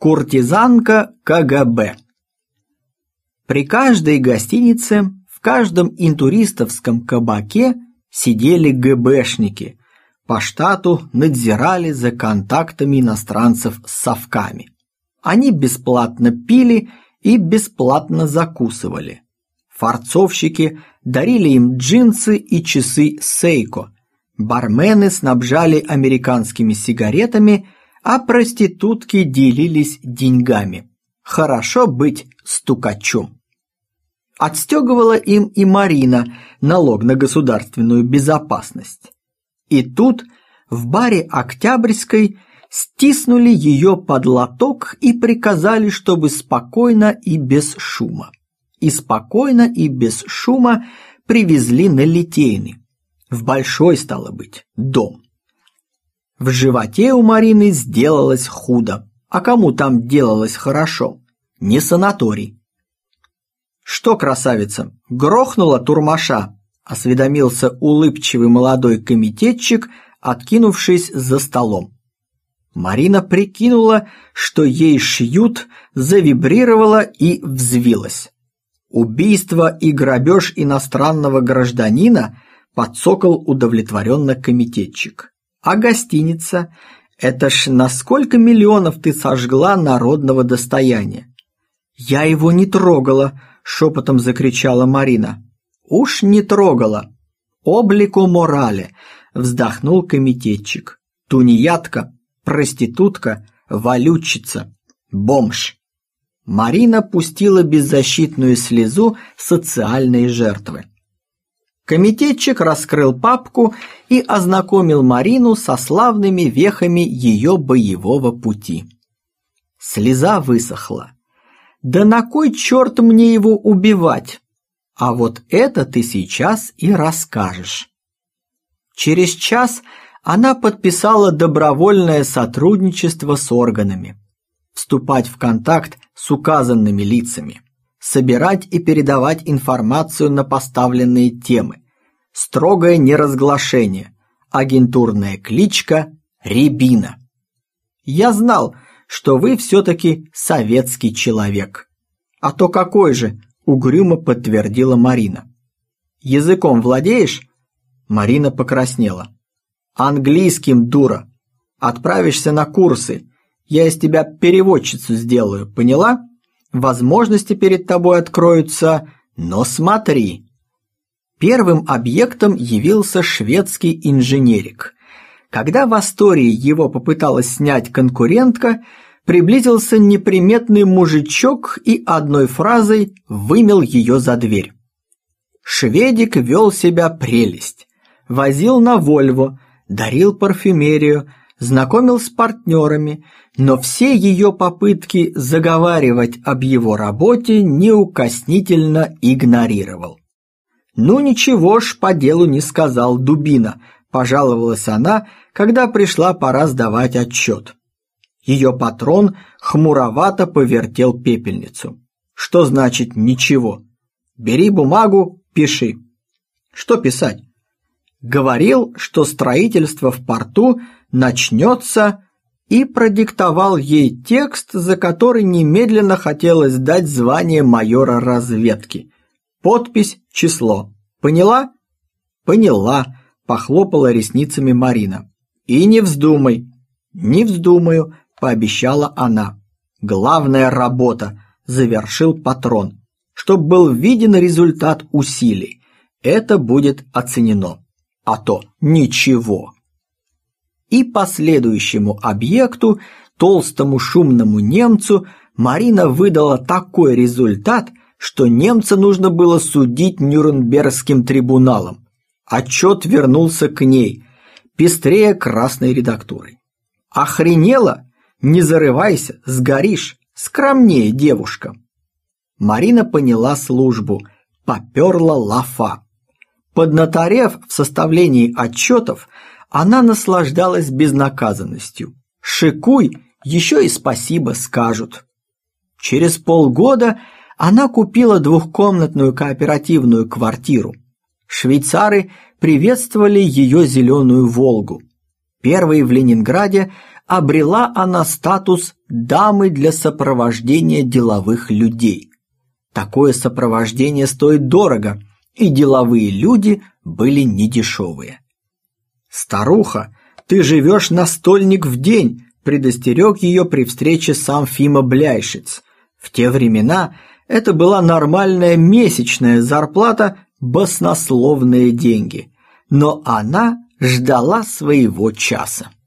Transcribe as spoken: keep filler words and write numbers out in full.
Куртизанка КГБ. При каждой гостинице, в каждом интуристовском кабаке сидели ГБшники, по штату надзирали за контактами иностранцев с совками. Они бесплатно пили и бесплатно закусывали. Фарцовщики дарили им джинсы и часы Seiko, бармены снабжали американскими сигаретами, а проститутки делились деньгами. Хорошо быть стукачом. Отстегивала им и Марина налог на государственную безопасность. И тут в баре Октябрьской стиснули ее под лоток и приказали, чтобы спокойно и без шума. И спокойно и без шума привезли на Литейный. В большой, стало быть, дом. В животе у Марины сделалось худо. А кому там делалось хорошо? Не санаторий. «Что, красавица, грохнула турмаша?» – осведомился улыбчивый молодой комитетчик, откинувшись за столом. Марина прикинула, что ей шьют, завибрировала и взвилась. «Убийство и грабеж иностранного гражданина?» – подсокол удовлетворенно комитетчик. «А гостиница? Это ж на сколько миллионов ты сожгла народного достояния?» «Я его не трогала!» – шепотом закричала Марина. «Уж не трогала! Облику морали!» – вздохнул комитетчик. «Тунеядка, проститутка, валютчица, бомж!» Марина пустила беззащитную слезу социальной жертвы. Комитетчик раскрыл папку и ознакомил Марину со славными вехами ее боевого пути. Слеза высохла. «Да на кой черт мне его убивать? А вот это ты сейчас и расскажешь». Через час она подписала добровольное сотрудничество с органами. Вступать в контакт с указанными лицами. Собирать и передавать информацию на поставленные темы. Строгое неразглашение. Агентурная кличка Рябина. «Я знал, что вы все-таки советский человек». «А то какой же?» – угрюмо подтвердила Марина. «Языком владеешь?» Марина покраснела. «Английским, дура. Отправишься на курсы. Я из тебя переводчицу сделаю, поняла? Возможности перед тобой откроются, но смотри». Первым объектом явился шведский инженерик. Когда в Астории его попыталась снять конкурентка, приблизился неприметный мужичок и одной фразой вымел ее за дверь. Шведик вел себя прелесть. Возил на Вольво, дарил парфюмерию, знакомил с партнерами, но все ее попытки заговаривать об его работе неукоснительно игнорировал. «Ну ничего ж, по делу не сказал, дубина», – пожаловалась она, когда пришла пора сдавать отчет. Ее патрон хмуровато повертел пепельницу. «Что значит ничего? Бери бумагу, пиши». «Что писать?» «Говорил, что строительство в порту начнется», и продиктовал ей текст, за который немедленно хотелось дать звание майора разведки. Подпись, число. Поняла? Поняла, похлопала ресницами Марина. И не вздумай. Не вздумаю, пообещала она. Главная работа, завершил патрон. Чтоб был виден результат усилий. Это будет оценено. А то ничего. И по следующему объекту, толстому шумному немцу, Марина выдала такой результат, что немца нужно было судить Нюрнбергским трибуналом. Отчет вернулся к ней, пестрее красной редактурой. «Охренела? Не зарывайся, сгоришь, скромнее, девушка». Марина поняла службу, поперла лафа. Поднаторев в составлении отчетов, она наслаждалась безнаказанностью. Шикуй, еще и спасибо скажут. Через полгода она купила двухкомнатную кооперативную квартиру. Швейцары приветствовали ее зеленую «Волгу». Первой в Ленинграде обрела она статус дамы для сопровождения деловых людей. Такое сопровождение стоит дорого, и деловые люди были недешевые. «Старуха, ты живешь на стольник в день», – предостерег ее при встрече сам Фима Бляйшиц. В те времена это была нормальная месячная зарплата, баснословные деньги. Но она ждала своего часа.